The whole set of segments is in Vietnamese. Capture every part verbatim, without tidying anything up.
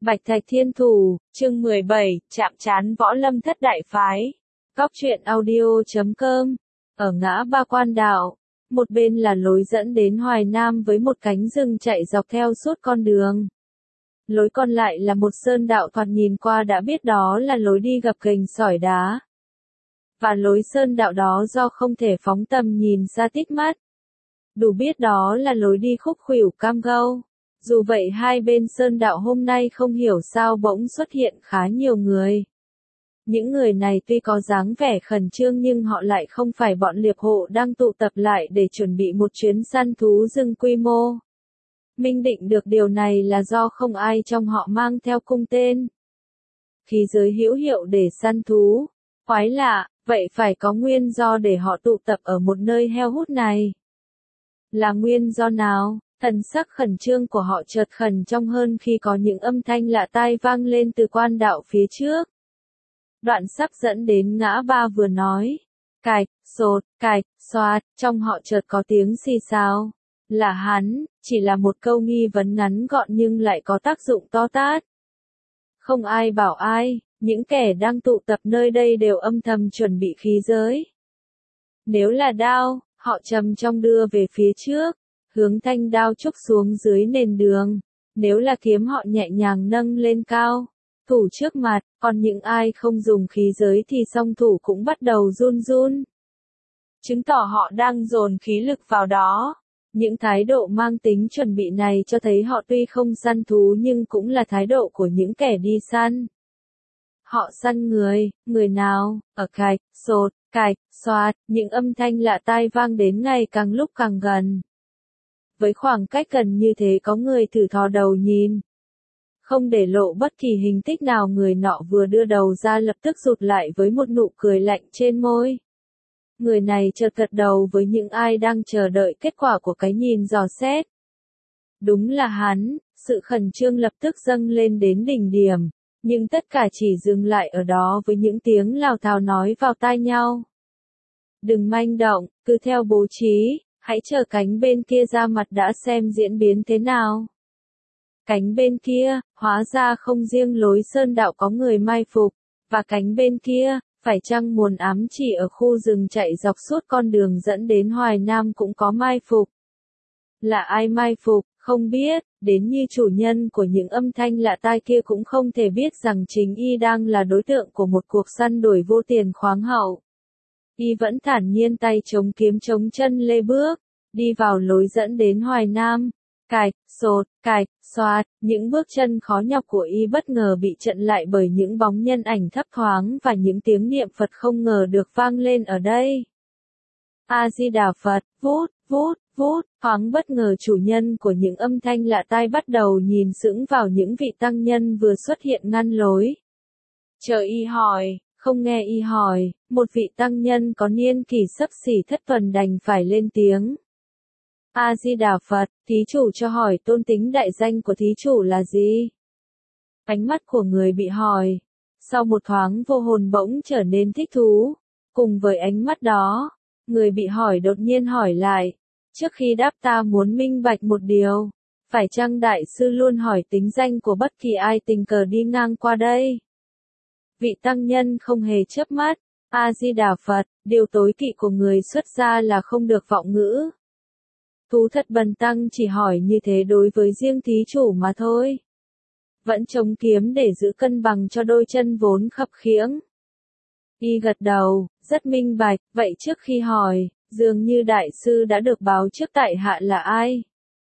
Bạch Thạch Thiên Thủ, chương mười bảy, chạm trán võ lâm thất đại phái. Góc truyện audio chấm com. Ở ngã ba Quan Đạo, một bên là lối dẫn đến Hoài Nam với một cánh rừng chạy dọc theo suốt con đường. Lối còn lại là một sơn đạo thoạt nhìn qua đã biết đó là lối đi gập ghềnh sỏi đá. Và lối sơn đạo đó do không thể phóng tầm nhìn xa tít mắt, đủ biết đó là lối đi khúc khuỷu cam go. Dù vậy hai bên sơn đạo hôm nay không hiểu sao bỗng xuất hiện khá nhiều người. Những người này tuy có dáng vẻ khẩn trương nhưng họ lại không phải bọn liệp hộ đang tụ tập lại để chuẩn bị một chuyến săn thú rừng quy mô. Minh định được điều này là do không ai trong họ mang theo cung tên, khí giới hữu hiệu để săn thú. Quái lạ, vậy phải có nguyên do để họ tụ tập ở một nơi heo hút này. Là nguyên do nào? Thần sắc khẩn trương của họ chợt khẩn trong hơn khi có những âm thanh lạ tai vang lên từ quan đạo phía trước. Đoạn sắp dẫn đến ngã ba vừa nói, cạch, sột, cạch, xoạt, trong họ chợt có tiếng xì xào. Là hắn, chỉ là một câu nghi vấn ngắn gọn nhưng lại có tác dụng to tát. Không ai bảo ai, những kẻ đang tụ tập nơi đây đều âm thầm chuẩn bị khí giới. Nếu là đao, họ trầm trong đưa về phía trước, hướng thanh đao trúc xuống dưới nền đường. Nếu là kiếm họ nhẹ nhàng nâng lên cao, thủ trước mặt, còn những ai không dùng khí giới thì song thủ cũng bắt đầu run run. Chứng tỏ họ đang dồn khí lực vào đó. Những thái độ mang tính chuẩn bị này cho thấy họ tuy không săn thú nhưng cũng là thái độ của những kẻ đi săn. Họ săn người, người nào, ở cạch, sột, cạch, xoạt, những âm thanh lạ tai vang đến ngày càng lúc càng gần. Với khoảng cách gần như thế có người thử thò đầu nhìn. Không để lộ bất kỳ hình tích nào, người nọ vừa đưa đầu ra lập tức rụt lại với một nụ cười lạnh trên môi. Người này chợt gật đầu với những ai đang chờ đợi kết quả của cái nhìn dò xét. Đúng là hắn, sự khẩn trương lập tức dâng lên đến đỉnh điểm, nhưng tất cả chỉ dừng lại ở đó với những tiếng lào thào nói vào tai nhau. Đừng manh động, cứ theo bố trí. Hãy chờ cánh bên kia ra mặt đã xem diễn biến thế nào. Cánh bên kia, hóa ra không riêng lối sơn đạo có người mai phục, và cánh bên kia, phải chăng muốn ám chỉ ở khu rừng chạy dọc suốt con đường dẫn đến Hoài Nam cũng có mai phục. Là ai mai phục, không biết, đến như chủ nhân của những âm thanh lạ tai kia cũng không thể biết rằng chính y đang là đối tượng của một cuộc săn đuổi vô tiền khoáng hậu. Y vẫn thản nhiên tay chống kiếm chống chân lê bước, đi vào lối dẫn đến Hoài Nam. Cạch, sột, cạch, xoạt, những bước chân khó nhọc của y bất ngờ bị chặn lại bởi những bóng nhân ảnh thấp thoáng và những tiếng niệm Phật không ngờ được vang lên ở đây. A-di-đà Phật, vút, vút, vút, thoáng bất ngờ chủ nhân của những âm thanh lạ tai bắt đầu nhìn sững vào những vị tăng nhân vừa xuất hiện ngăn lối. Chờ y hỏi. Không nghe y hỏi, một vị tăng nhân có niên kỷ xấp xỉ thất tuần đành phải lên tiếng. A-di-đà Phật, thí chủ cho hỏi tôn tính đại danh của thí chủ là gì? Ánh mắt của người bị hỏi, sau một thoáng vô hồn bỗng trở nên thích thú. Cùng với ánh mắt đó, người bị hỏi đột nhiên hỏi lại, trước khi đáp ta muốn minh bạch một điều, phải chăng đại sư luôn hỏi tính danh của bất kỳ ai tình cờ đi ngang qua đây? Vị tăng nhân không hề chớp mắt, A-di-đà Phật, điều tối kỵ của người xuất gia là không được vọng ngữ. Thú thật bần tăng chỉ hỏi như thế đối với riêng thí chủ mà thôi. Vẫn chống kiếm để giữ cân bằng cho đôi chân vốn khập khiễng. Y gật đầu, rất minh bạch, vậy trước khi hỏi, dường như đại sư đã được báo trước tại hạ là ai?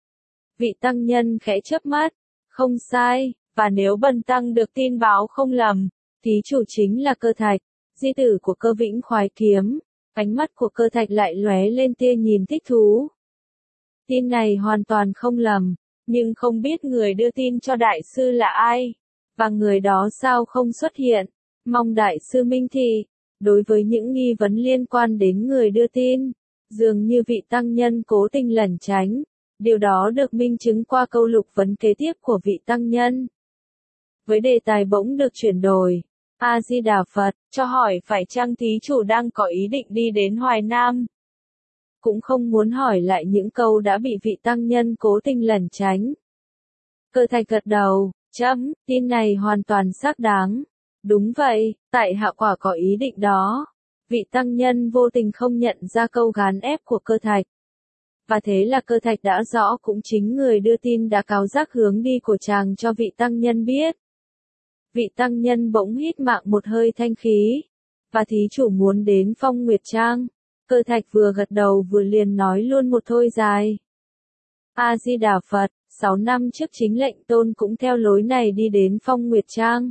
Vị tăng nhân khẽ chớp mắt, không sai, và nếu bần tăng được tin báo không lầm, thí chủ chính là Cơ Thạch, di tử của Cơ Vĩnh Khoái Kiếm. Ánh mắt của Cơ Thạch lại lóe lên tia nhìn thích thú. Tin này hoàn toàn không lầm, nhưng không biết người đưa tin cho đại sư là ai, và người đó sao không xuất hiện, mong đại sư minh thị. Đối với những nghi vấn liên quan đến người đưa tin, dường như vị tăng nhân cố tình lẩn tránh, điều đó được minh chứng qua câu lục vấn kế tiếp của vị tăng nhân. Với đề tài bỗng được chuyển đổi, A-di-đà Phật, cho hỏi phải chăng thí chủ đang có ý định đi đến Hoài Nam? Cũng không muốn hỏi lại những câu đã bị vị tăng nhân cố tình lẩn tránh. Cơ Thạch gật đầu, Chấm, tin này hoàn toàn xác đáng. Đúng vậy, tại hạ quả có ý định đó. Vị tăng nhân vô tình không nhận ra câu gán ép của Cơ Thạch. Và thế là Cơ Thạch đã rõ cũng chính người đưa tin đã cáo giác hướng đi của chàng cho vị tăng nhân biết. Vị tăng nhân bỗng hít mạng một hơi thanh khí. Và thí chủ muốn đến Phong Nguyệt Trang. Cơ Thạch vừa gật đầu vừa liền nói luôn một thôi dài. A-di-đà Phật, sáu năm trước chính lệnh tôn cũng theo lối này đi đến Phong Nguyệt Trang.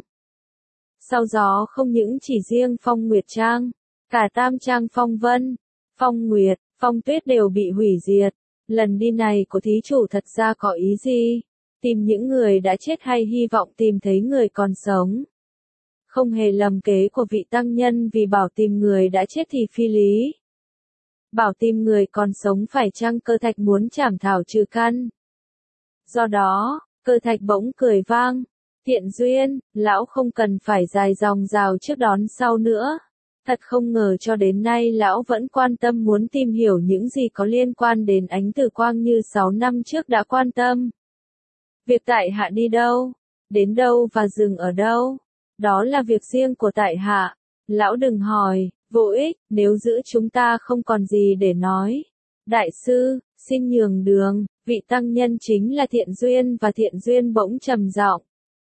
Sau gió không những chỉ riêng Phong Nguyệt Trang, cả Tam Trang Phong Vân, Phong Nguyệt, Phong Tuyết đều bị hủy diệt. Lần đi này của thí chủ thật ra có ý gì? Tìm những người đã chết hay hy vọng tìm thấy người còn sống? Không hề lầm kế của vị tăng nhân vì bảo tìm người đã chết thì phi lý. Bảo tìm người còn sống phải chăng Cơ Thạch muốn trảm thảo trừ căn? Do đó, Cơ Thạch bỗng cười vang. Thiện duyên, lão không cần phải dài dòng rào trước đón sau nữa. Thật không ngờ cho đến nay lão vẫn quan tâm muốn tìm hiểu những gì có liên quan đến Ánh Từ Quang như sáu năm trước đã quan tâm. Việc tại hạ đi đâu, đến đâu và dừng ở đâu, đó là việc riêng của tại hạ. Lão đừng hỏi, vô ích, nếu giữ chúng ta không còn gì để nói. Đại sư, xin nhường đường, vị tăng nhân chính là Thiện Duyên và Thiện Duyên bỗng trầm giọng.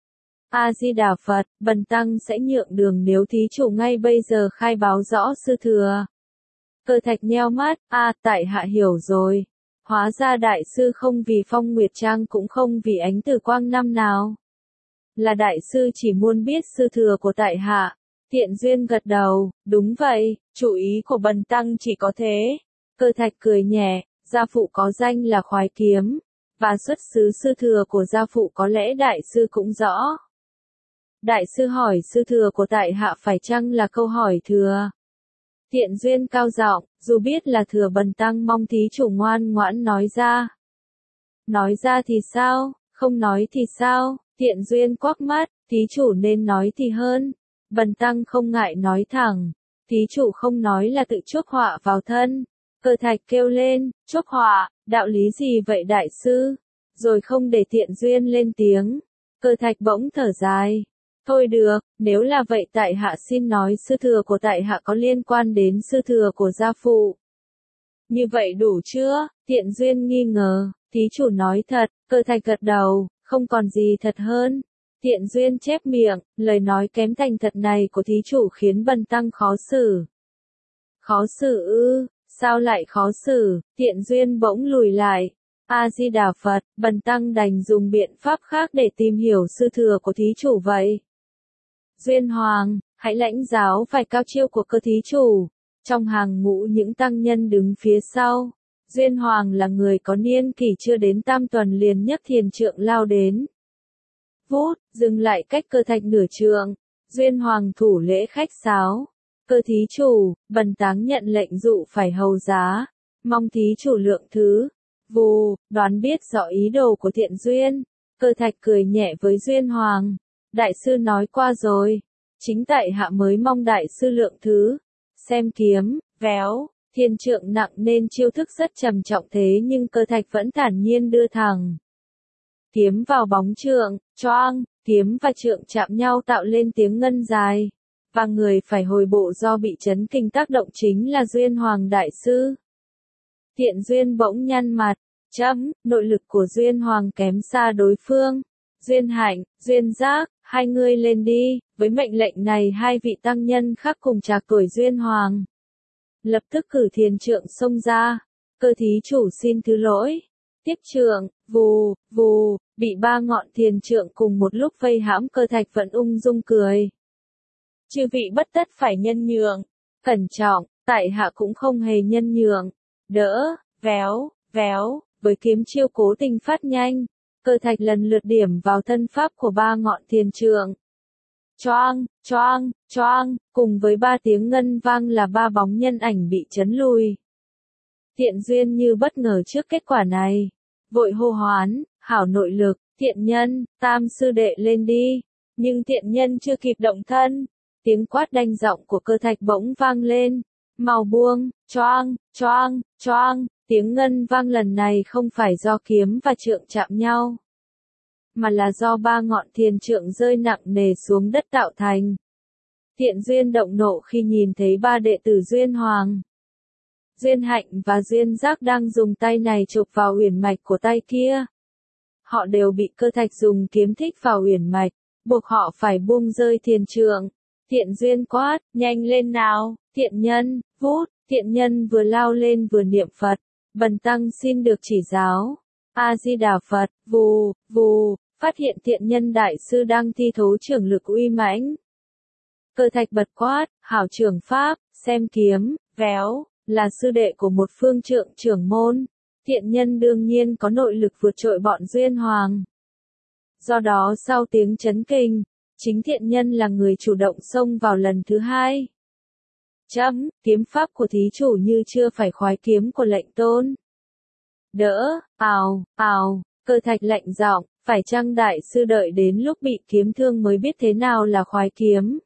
A-di-đà Phật, bần tăng sẽ nhượng đường nếu thí chủ ngay bây giờ khai báo rõ sư thừa. Cơ Thạch nheo mắt, a, tại hạ hiểu rồi. Hóa ra đại sư không vì Phong Nguyệt Trang cũng không vì Ánh Từ Quang năm nào. Là đại sư chỉ muốn biết sư thừa của tại hạ. Thiện Duyên gật đầu, đúng vậy, chủ ý của bần tăng chỉ có thế. Cơ Thạch cười nhẹ, gia phụ có danh là Khoái Kiếm, và xuất xứ sư thừa của gia phụ có lẽ đại sư cũng rõ. Đại sư hỏi sư thừa của tại hạ phải chăng là câu hỏi thừa? Thiện Duyên cao giọng, dù biết là thừa bần tăng mong thí chủ ngoan ngoãn nói ra. Nói ra thì sao, không nói thì sao? Thiện Duyên quắc mắt, thí chủ nên nói thì hơn. Bần tăng không ngại nói thẳng, thí chủ không nói là tự chuốc họa vào thân. Cơ Thạch kêu lên, chuốc họa, đạo lý gì vậy đại sư? Rồi không để Thiện Duyên lên tiếng. Cơ Thạch bỗng thở dài. Thôi được, nếu là vậy tại hạ xin nói sư thừa của tại hạ có liên quan đến sư thừa của gia phụ. Như vậy đủ chưa? Thiện Duyên nghi ngờ, thí chủ nói thật. Cơ Thạch gật đầu, không còn gì thật hơn. Thiện Duyên chép miệng, lời nói kém thành thật này của thí chủ khiến bần tăng khó xử. Khó xử ư, sao lại khó xử? Thiện Duyên bỗng lùi lại. A-di-đà Phật, bần tăng đành dùng biện pháp khác để tìm hiểu sư thừa của thí chủ vậy. Duyên Hoàng, hãy lãnh giáo vài cao chiêu của cơ thí chủ. Trong hàng ngũ những tăng nhân đứng phía sau, Duyên Hoàng là người có niên kỷ chưa đến tam tuần liền nhấc thiền trượng lao đến. Vút, dừng lại cách Cơ Thạch nửa trượng. Duyên Hoàng thủ lễ khách sáo. Cơ thí chủ, bần táng nhận lệnh dụ phải hầu giá. Mong thí chủ lượng thứ. Vù, đoán biết rõ ý đồ của Thiện Duyên. Cơ Thạch cười nhẹ với Duyên Hoàng. Đại sư nói qua rồi. Chính tại hạ mới mong đại sư lượng thứ. Xem kiếm, véo, thiên trượng nặng nên chiêu thức rất trầm trọng thế nhưng Cơ Thạch vẫn thản nhiên đưa thẳng. Kiếm vào bóng trượng, choang, kiếm và trượng chạm nhau tạo lên tiếng ngân dài. Và người phải hồi bộ do bị chấn kinh tác động chính là Duyên Hoàng đại sư. Thiện Duyên bỗng nhăn mặt, chấm, nội lực của Duyên Hoàng kém xa đối phương. Duyên Hạnh, Duyên Giác, hai ngươi lên đi. Với mệnh lệnh này hai vị tăng nhân khác cùng trạc tuổi Duyên Hoàng. Lập tức cử thiền trượng xông ra. Cơ thí chủ xin thứ lỗi. Tiếp trượng, vù, vù, bị ba ngọn thiền trượng cùng một lúc vây hãm. Cơ Thạch vẫn ung dung cười. Chư vị bất tất phải nhân nhượng. Cẩn trọng, tại hạ cũng không hề nhân nhượng. Đỡ, véo, véo, với kiếm chiêu cố tình phát nhanh. Cơ Thạch lần lượt điểm vào thân pháp của ba ngọn thiền trượng. Choang, choang, choang, cùng với ba tiếng ngân vang là ba bóng nhân ảnh bị chấn lùi. Thiện Duyên như bất ngờ trước kết quả này. Vội hô hoán, hảo nội lực, Thiện nhân, tam sư đệ lên đi. Nhưng Thiện nhân chưa kịp động thân. Tiếng quát đanh giọng của Cơ Thạch bỗng vang lên. Mau buông, choang, choang, choang. Tiếng ngân vang lần này không phải do kiếm và trượng chạm nhau, mà là do ba ngọn thiền trượng rơi nặng nề xuống đất tạo thành. Thiện Duyên động nộ khi nhìn thấy ba đệ tử Duyên Hoàng, Duyên Hạnh và Duyên Giác đang dùng tay này chụp vào uyển mạch của tay kia. Họ đều bị Cơ Thạch dùng kiếm thích vào uyển mạch, buộc họ phải buông rơi thiền trượng. Thiện Duyên quát, nhanh lên nào, thiện nhân, vút, thiện nhân vừa lao lên vừa niệm Phật, bần tăng xin được chỉ giáo. A-di-đà Phật, vù, vù, phát hiện thiện nhân đại sư đang thi thố trưởng lực uy mãnh. Cơ Thạch bật quát, hảo trưởng pháp, xem kiếm, véo, là sư đệ của một phương trượng trưởng môn. Thiện nhân đương nhiên có nội lực vượt trội bọn Duyên Hoàng. Do đó sau tiếng chấn kinh, chính thiện nhân là người chủ động xông vào lần thứ hai. Chấm, kiếm pháp của thí chủ như chưa phải khoái kiếm của lệnh tôn. Đỡ, ào, ào, Cơ Thạch lạnh giọng, phải chăng đại sư đợi đến lúc bị kiếm thương mới biết thế nào là khoái kiếm?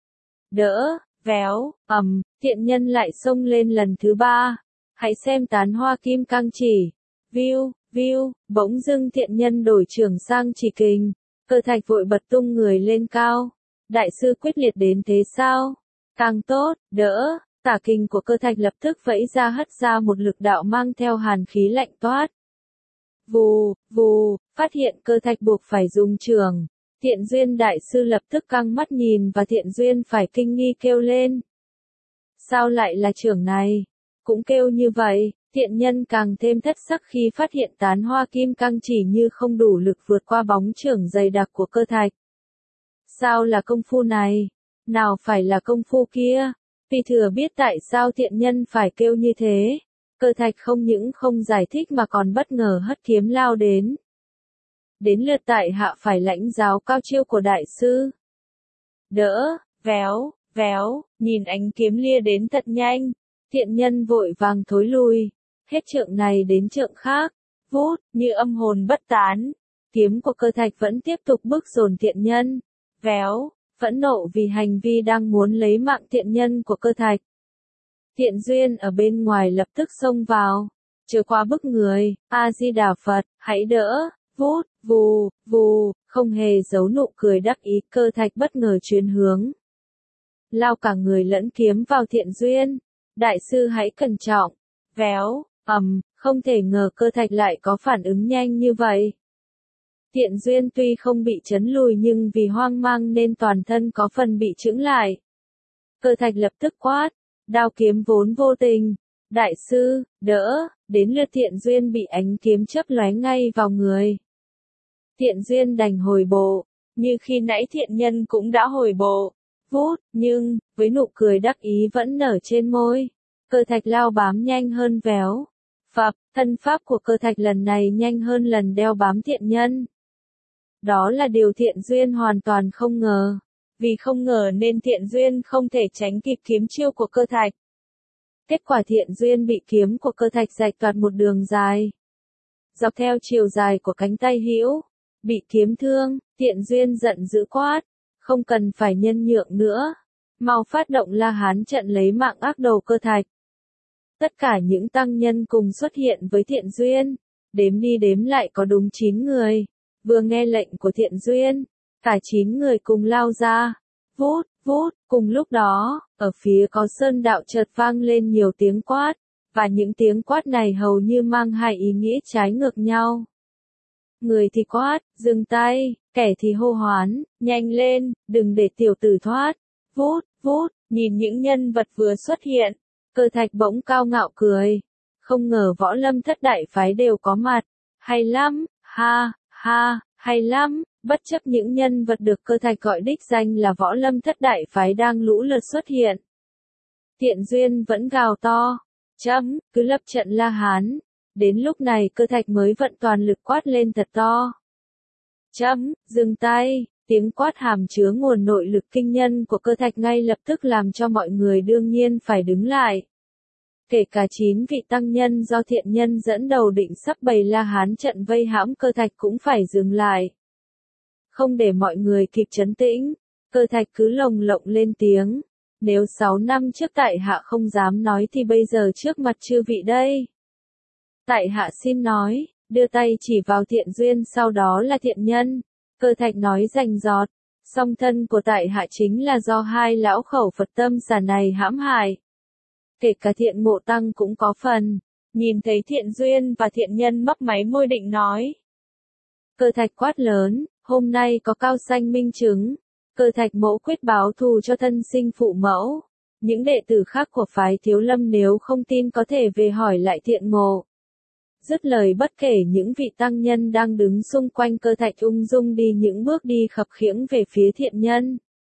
Đỡ, véo, ầm, thiện nhân lại xông lên lần thứ ba. Hãy xem tán hoa kim cang chỉ. View, view, bỗng dưng thiện nhân đổi trường sang chỉ kình. Cơ Thạch vội bật tung người lên cao. Đại sư quyết liệt đến thế sao? Càng tốt, đỡ, tả kình của Cơ Thạch lập tức vẫy ra hất ra một lực đạo mang theo hàn khí lạnh toát. Vù, vù, phát hiện Cơ Thạch buộc phải dùng trường. Thiện Duyên đại sư lập tức căng mắt nhìn và Thiện Duyên phải kinh nghi kêu lên. Sao lại là trường này? Cũng kêu như vậy, thiện nhân càng thêm thất sắc khi phát hiện tán hoa kim cang chỉ như không đủ lực vượt qua bóng chưởng dày đặc của Cơ Thạch. Sao là công phu này? Nào phải là công phu kia? Vì thừa biết tại sao thiện nhân phải kêu như thế, Cơ Thạch không những không giải thích mà còn bất ngờ hất kiếm lao đến. Đến lượt tại hạ phải lãnh giáo cao chiêu của đại sư. Đỡ, véo, véo, nhìn ánh kiếm lia đến thật nhanh. Thiện nhân vội vàng thối lui, hết trượng này đến trượng khác, vút, như âm hồn bất tán. Kiếm của Cơ Thạch vẫn tiếp tục bức dồn thiện nhân, véo, phẫn nộ vì hành vi đang muốn lấy mạng thiện nhân của Cơ Thạch. Thiện Duyên ở bên ngoài lập tức xông vào, chưa qua bức người, A-di-đà Phật, hãy đỡ, vút, vù, vù, không hề giấu nụ cười đắc ý. Cơ Thạch bất ngờ chuyển hướng, lao cả người lẫn kiếm vào Thiện Duyên. Đại sư hãy cẩn trọng, véo, ầm, không thể ngờ Cơ Thạch lại có phản ứng nhanh như vậy. Thiện Duyên tuy không bị chấn lùi nhưng vì hoang mang nên toàn thân có phần bị chững lại. Cơ Thạch lập tức quát, đao kiếm vốn vô tình, đại sư, đỡ, đến lượt Thiện Duyên bị ánh kiếm chớp lóe ngay vào người. Thiện Duyên đành hồi bộ, như khi nãy thiện nhân cũng đã hồi bộ. Vút, nhưng, với nụ cười đắc ý vẫn nở trên môi, Cơ Thạch lao bám nhanh hơn véo. Phập, thân pháp của Cơ Thạch lần này nhanh hơn lần đeo bám thiện nhân. Đó là điều Thiện Duyên hoàn toàn không ngờ. Vì không ngờ nên Thiện Duyên không thể tránh kịp kiếm chiêu của Cơ Thạch. Kết quả Thiện Duyên bị kiếm của Cơ Thạch rạch toạc một đường dài. Dọc theo chiều dài của cánh tay hữu, bị kiếm thương, Thiện Duyên giận dữ quát. Không cần phải nhân nhượng nữa. Mau phát động La Hán trận lấy mạng ác đầu Cơ Thạch. Tất cả những tăng nhân cùng xuất hiện với Thiện Duyên. Đếm đi đếm lại có đúng chín người. Vừa nghe lệnh của Thiện Duyên, cả chín người cùng lao ra. Vút, vút, cùng lúc đó, ở phía có sơn đạo chợt vang lên nhiều tiếng quát. Và những tiếng quát này hầu như mang hai ý nghĩa trái ngược nhau. Người thì quát, dừng tay, kẻ thì hô hoán, nhanh lên, đừng để tiểu tử thoát. Vút, vút, nhìn những nhân vật vừa xuất hiện, Cơ Thạch bỗng cao ngạo cười. Không ngờ võ lâm thất đại phái đều có mặt. Hay lắm, ha, ha, hay lắm, bất chấp những nhân vật được Cơ Thạch gọi đích danh là võ lâm thất đại phái đang lũ lượt xuất hiện. Thiện Duyên vẫn gào to, chấm, cứ lập trận La Hán. Đến lúc này Cơ Thạch mới vận toàn lực quát lên thật to. Chấm, dừng tay, tiếng quát hàm chứa nguồn nội lực kinh nhân của Cơ Thạch ngay lập tức làm cho mọi người đương nhiên phải đứng lại. Kể cả chín vị tăng nhân do thiện nhân dẫn đầu định sắp bày La Hán trận vây hãm Cơ Thạch cũng phải dừng lại. Không để mọi người kịp trấn tĩnh, Cơ Thạch cứ lồng lộng lên tiếng. Nếu sáu năm trước tại hạ không dám nói thì bây giờ trước mặt chư vị đây. Tại hạ xin nói, đưa tay chỉ vào Thiện Duyên sau đó là Thiện Nhân. Cơ Thạch nói rành rọt, song thân của tại hạ chính là do hai lão khẩu Phật tâm xà này hãm hại. Kể cả Thiện Ngộ Tăng cũng có phần. Nhìn thấy Thiện Duyên và Thiện Nhân mấp máy môi định nói. Cơ Thạch quát lớn, hôm nay có cao sanh minh chứng. Cơ Thạch mẫu quyết báo thù cho thân sinh phụ mẫu. Những đệ tử khác của phái Thiếu Lâm nếu không tin có thể về hỏi lại Thiện Ngộ. Dứt lời bất kể những vị tăng nhân đang đứng xung quanh Cơ Thạch ung dung đi những bước đi khập khiễng về phía Thiện Nhân.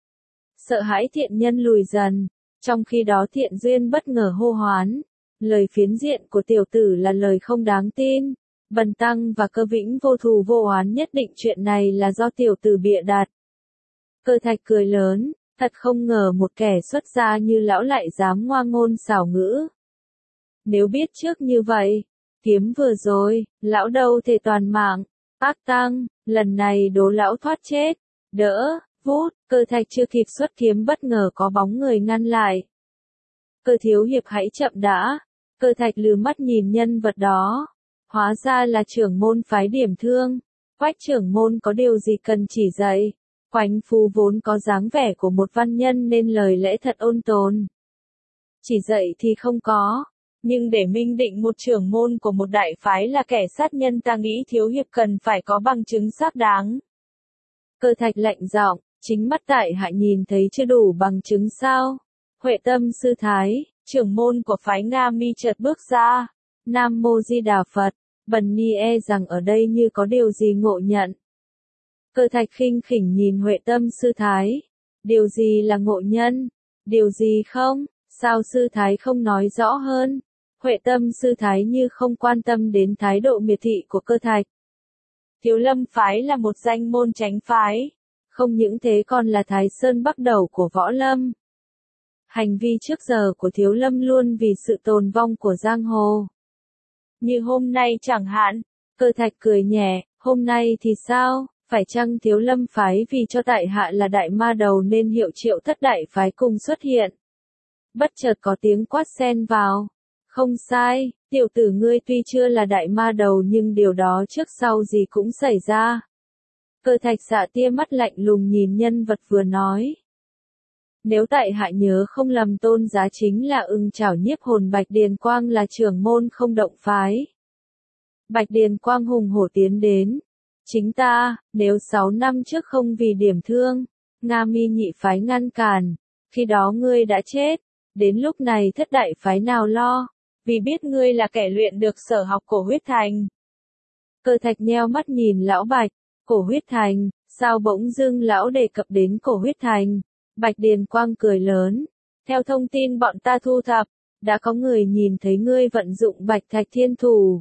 Sợ hãi Thiện Nhân lùi dần, trong khi đó Thiện Duyên bất ngờ hô hoán. Lời phiến diện của tiểu tử là lời không đáng tin. Bần tăng và Cơ Vĩnh vô thù vô oán, nhất định chuyện này là do tiểu tử bịa đặt. Cơ Thạch cười lớn, thật không ngờ một kẻ xuất gia như lão lại dám ngoa ngôn xảo ngữ. Nếu biết trước như vậy, kiếm vừa rồi, lão đâu thể toàn mạng. Ác tăng, lần này đố lão thoát chết. Đỡ, vút, Cơ Thạch chưa kịp xuất kiếm bất ngờ có bóng người ngăn lại. Cơ thiếu hiệp hãy chậm đã. Cơ Thạch lừ mắt nhìn nhân vật đó. Hóa ra là trưởng môn phái Điểm Thương. Quách trưởng môn có điều gì cần chỉ dạy. Quách Phú vốn có dáng vẻ của một văn nhân nên lời lẽ thật ôn tồn. Chỉ dạy thì không có. Nhưng để minh định một trưởng môn của một đại phái là kẻ sát nhân, ta nghĩ thiếu hiệp cần phải có bằng chứng xác đáng. Cơ Thạch lạnh giọng, chính mắt tại hạ nhìn thấy chưa đủ bằng chứng sao? Huệ Tâm sư thái, trưởng môn của phái Nga Mi chợt bước ra. Nam Mô Di Đà Phật. Bần ni e rằng ở đây như có điều gì ngộ nhận. Cơ Thạch khinh khỉnh nhìn Huệ Tâm sư thái. Điều gì là ngộ nhân? Điều gì không? Sao sư thái không nói rõ hơn? Huệ Tâm sư thái như không quan tâm đến thái độ miệt thị của Cơ Thạch. Thiếu Lâm phái là một danh môn chánh phái. Không những thế còn là Thái Sơn Bắc đầu của võ lâm. Hành vi trước giờ của Thiếu Lâm luôn vì sự tồn vong của giang hồ. Như hôm nay chẳng hạn. Cơ Thạch cười nhẹ, hôm nay thì sao? Phải chăng Thiếu Lâm phái vì cho tại hạ là đại ma đầu nên hiệu triệu thất đại phái cùng xuất hiện? Bất chợt có tiếng quát xen vào. Không sai, tiểu tử ngươi tuy chưa là đại ma đầu nhưng điều đó trước sau gì cũng xảy ra. Cơ Thạch xạ tia mắt lạnh lùng nhìn nhân vật vừa nói. Nếu tại hạ nhớ không lầm tôn giá chính là Ưng Chảo Nhiếp Hồn Bạch Điền Quang là trưởng môn không động phái. Bạch Điền Quang hùng hổ tiến đến. Chính ta, nếu sáu năm trước không vì Điểm Thương, Nga Mi nhị phái ngăn cản, khi đó ngươi đã chết, đến lúc này thất đại phái nào lo, vì biết ngươi là kẻ luyện được sở học Cổ Huyết Thành. Cơ Thạch nheo mắt nhìn lão Bạch, Cổ Huyết Thành, sao bỗng dưng lão đề cập đến Cổ Huyết Thành? Bạch Điền Quang cười lớn, theo thông tin bọn ta thu thập, đã có người nhìn thấy ngươi vận dụng Bạch Thạch Thiên Thủ.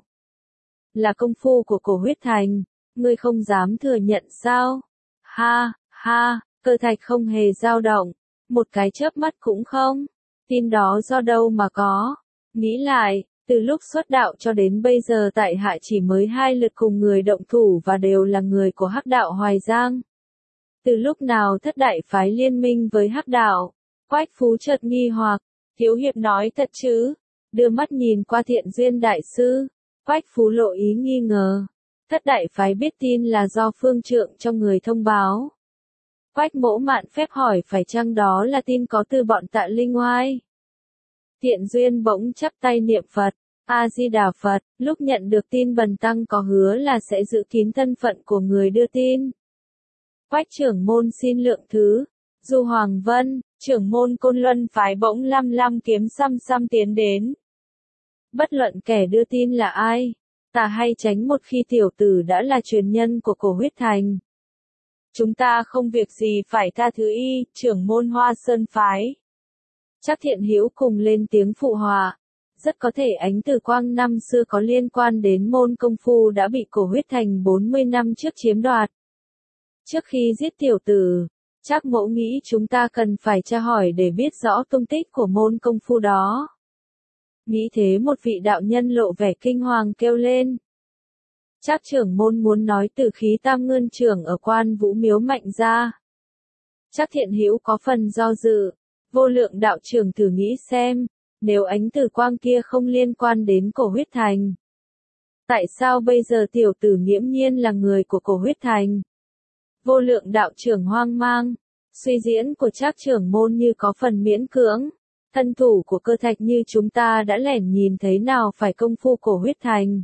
Là công phu của Cổ Huyết Thành, ngươi không dám thừa nhận sao? Ha, ha, Cơ Thạch không hề dao động, một cái chớp mắt cũng không. Tin đó do đâu mà có? Nghĩ lại, từ lúc xuất đạo cho đến bây giờ tại hạ chỉ mới hai lượt cùng người động thủ và đều là người của Hắc đạo Hoài Giang. Từ lúc nào thất đại phái liên minh với Hắc đạo? Quách Phú chợt nghi hoặc, thiếu hiệp nói thật chứ? Đưa mắt nhìn qua Thiện Duyên đại sư, Quách Phú lộ ý nghi ngờ. Thất đại phái biết tin là do phương trượng cho người thông báo. Quách Mỗ mạn phép hỏi phải chăng đó là tin có từ bọn Tạ Linh Oai? Thiện Duyên bỗng chắp tay niệm Phật, A-di-đà Phật, lúc nhận được tin bần tăng có hứa là sẽ giữ kín thân phận của người đưa tin. Quách trưởng môn xin lượng thứ. Du Hoàng Vân, trưởng môn Côn Luân phái bỗng lăm lăm kiếm xăm xăm tiến đến. Bất luận kẻ đưa tin là ai, ta hay tránh một khi tiểu tử đã là truyền nhân của Cổ Huyết Thành. Chúng ta không việc gì phải tha thứ y, trưởng môn Hoa Sơn phái. Chắc Thiện Hữu cùng lên tiếng phụ họa. Rất có thể ánh từ quang năm xưa có liên quan đến môn công phu đã bị Cổ Huyết Thành bốn mươi năm trước chiếm đoạt. Trước khi giết tiểu tử, chắc mẫu nghĩ chúng ta cần phải tra hỏi để biết rõ tung tích của môn công phu đó. Nghĩ thế một vị đạo nhân lộ vẻ kinh hoàng kêu lên. Chắc trưởng môn muốn nói từ khí tam ngươn trưởng ở Quan Vũ Miếu mạnh ra. Chắc Thiện Hữu có phần do dự. Vô Lượng đạo trưởng thử nghĩ xem, nếu ánh từ quang kia không liên quan đến Cổ Huyết Thành. Tại sao bây giờ tiểu tử nghiễm nhiên là người của cổ huyết thành? Vô lượng đạo trưởng hoang mang. Suy diễn của Trác trưởng môn như có phần miễn cưỡng. Thân thủ của Cơ Thạch như chúng ta đã lẻn nhìn thấy nào phải công phu cổ huyết thành.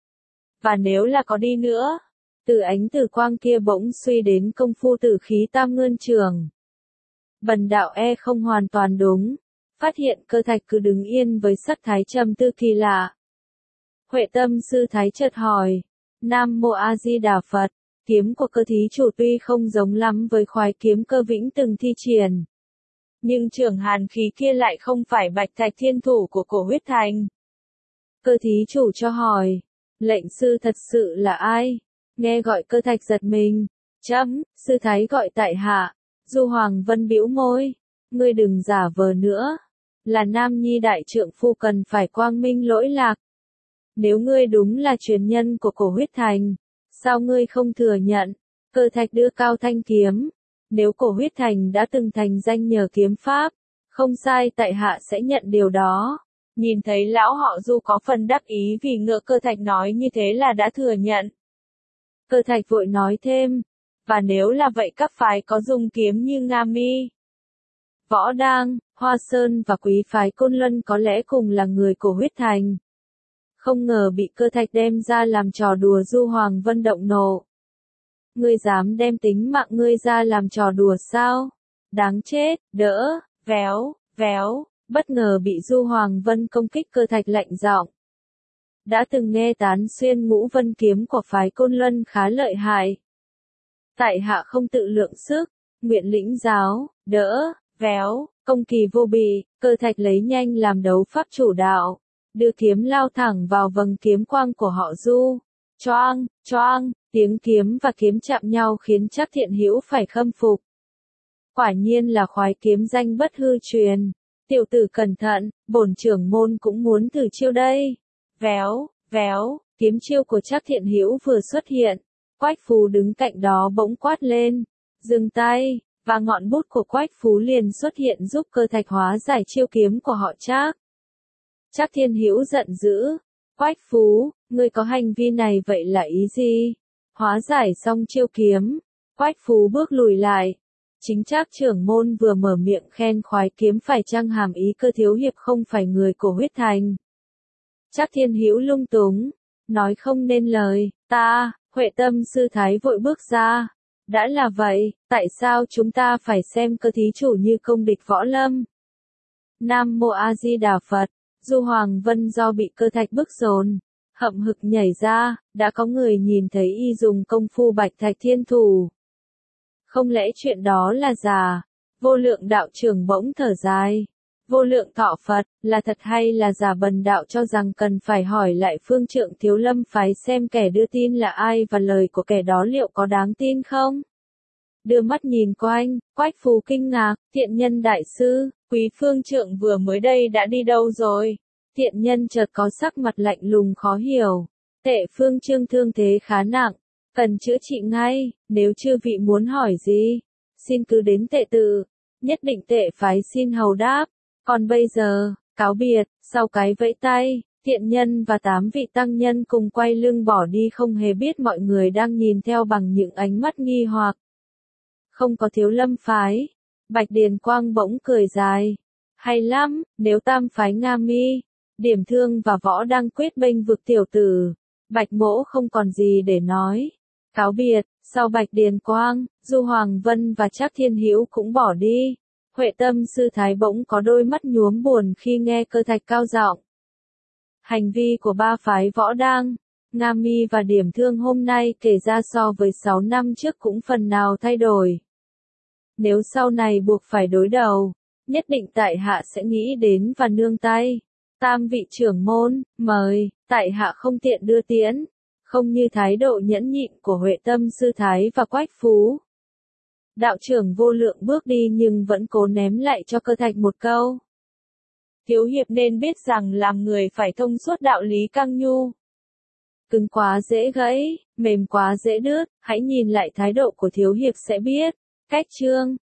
Và nếu là có đi nữa, từ ánh tử quang kia bỗng suy đến công phu tử khí tam ngươn trường. Bần đạo e không hoàn toàn đúng. Phát hiện Cơ Thạch cứ đứng yên với sắc thái trầm tư kỳ lạ. Huệ Tâm sư thái chợt hỏi, Nam Mô A Di Đà Phật, kiếm của Cơ thí chủ tuy không giống lắm với khoái kiếm Cơ Vĩnh từng thi triển, nhưng trường hàn khí kia lại không phải Bạch Thạch thiên thủ của cổ huyết thành. Cơ thí chủ cho hỏi, lệnh sư thật sự là ai? Nghe gọi Cơ Thạch giật mình, chấm, sư thái gọi tại hạ. Du Hoàng Vân bĩu môi, ngươi đừng giả vờ nữa, là Nam Nhi đại trượng phu cần phải quang minh lỗi lạc. Nếu ngươi đúng là truyền nhân của cổ huyết thành, sao ngươi không thừa nhận? Cơ Thạch đưa cao thanh kiếm, nếu cổ huyết thành đã từng thành danh nhờ kiếm pháp, không sai tại hạ sẽ nhận điều đó. Nhìn thấy lão họ Du có phần đắc ý vì ngựa Cơ Thạch nói như thế là đã thừa nhận. Cơ Thạch vội nói thêm, và nếu là vậy các phái có dùng kiếm như Nga Mi, Võ Đang, Hoa Sơn và quý phái Côn Luân có lẽ cùng là người cổ huyết thành. Không ngờ bị Cơ Thạch đem ra làm trò đùa. Du Hoàng Vân động nộ. Ngươi dám đem tính mạng ngươi ra làm trò đùa sao? Đáng chết, đỡ, véo, véo, bất ngờ bị Du Hoàng Vân công kích. Cơ Thạch lạnh giọng. Đã từng nghe tán xuyên ngũ vân kiếm của phái Côn Luân khá lợi hại. Tại hạ không tự lượng sức, nguyện lĩnh giáo, đỡ, véo, công kỳ vô bì. Cơ Thạch lấy nhanh làm đấu pháp chủ đạo, đưa kiếm lao thẳng vào vầng kiếm quang của họ Du. Choang, choang, tiếng kiếm và kiếm chạm nhau khiến Trác Thiện Hữu phải khâm phục. Quả nhiên là khoái kiếm danh bất hư truyền. Tiểu tử cẩn thận, bổn trưởng môn cũng muốn thử chiêu đây. Véo, véo, kiếm chiêu của Trác Thiện Hữu vừa xuất hiện, Quách Phú đứng cạnh đó bỗng quát lên, dừng tay, và ngọn bút của Quách Phú liền xuất hiện giúp Cơ Thạch hóa giải chiêu kiếm của họ Trác. Trác Thiên Hữu giận dữ, Quách Phú, ngươi có hành vi này vậy là ý gì? Hóa giải xong chiêu kiếm, Quách Phú bước lùi lại. Chính Trác trưởng môn vừa mở miệng khen khoái kiếm phải chăng hàm ý Cơ thiếu hiệp không phải người cổ huyết thành. Trác Thiên Hữu lung túng, nói không nên lời. Ta, Huệ Tâm sư thái vội bước ra. Đã là vậy, tại sao chúng ta phải xem Cơ thí chủ như công địch võ lâm? Nam Mô A Di Đà Phật. Du Hoàng Vân do bị Cơ Thạch bức dồn, hậm hực nhảy ra. Đã có người nhìn thấy y dùng công phu Bạch Thạch thiên thủ. Không lẽ chuyện đó là giả? Vô lượng đạo trưởng bỗng thở dài. Vô lượng thọ Phật, là thật hay là giả? Bần đạo cho rằng cần phải hỏi lại phương trượng Thiếu Lâm phái xem kẻ đưa tin là ai và lời của kẻ đó liệu có đáng tin không? Đưa mắt nhìn quanh, Quách Phú kinh ngạc, Thiện Nhân đại sư, quý phương trượng vừa mới đây đã đi đâu rồi? Thiện Nhân chợt có sắc mặt lạnh lùng khó hiểu. Tệ phương trương thương thế khá nặng, cần chữa trị ngay, nếu chư vị muốn hỏi gì, xin cứ đến tệ tự, nhất định tệ phái xin hầu đáp. Còn bây giờ, cáo biệt. Sau cái vẫy tay, Thiện Nhân và tám vị tăng nhân cùng quay lưng bỏ đi, không hề biết mọi người đang nhìn theo bằng những ánh mắt nghi hoặc. Không có Thiếu Lâm phái. Bạch Điền Quang bỗng cười dài. Hay lắm, nếu tam phái Nga Mi, Điểm Thương và Võ đang quyết bênh vực tiểu tử, Bạch Mỗ không còn gì để nói. Cáo biệt. Sau Bạch Điền Quang, Du Hoàng Vân và Trác Thiên Hữu cũng bỏ đi. Huệ Tâm sư thái bỗng có đôi mắt nhuốm buồn khi nghe Cơ Thạch cao giọng. Hành vi của ba phái Võ Đang, Nga Mi và Điểm Thương hôm nay kể ra so với sáu năm trước cũng phần nào thay đổi. Nếu sau này buộc phải đối đầu, nhất định tại hạ sẽ nghĩ đến và nương tay. Tam vị trưởng môn, mời, tại hạ không tiện đưa tiễn, không như thái độ nhẫn nhịn của Huệ Tâm sư thái và Quách Phú. Đạo trưởng Vô Lượng bước đi nhưng vẫn cố ném lại cho Cơ Thạch một câu. Thiếu hiệp nên biết rằng làm người phải thông suốt đạo lý căng nhu. Cứng quá dễ gãy, mềm quá dễ đứt, hãy nhìn lại thái độ của thiếu hiệp sẽ biết. Cách chương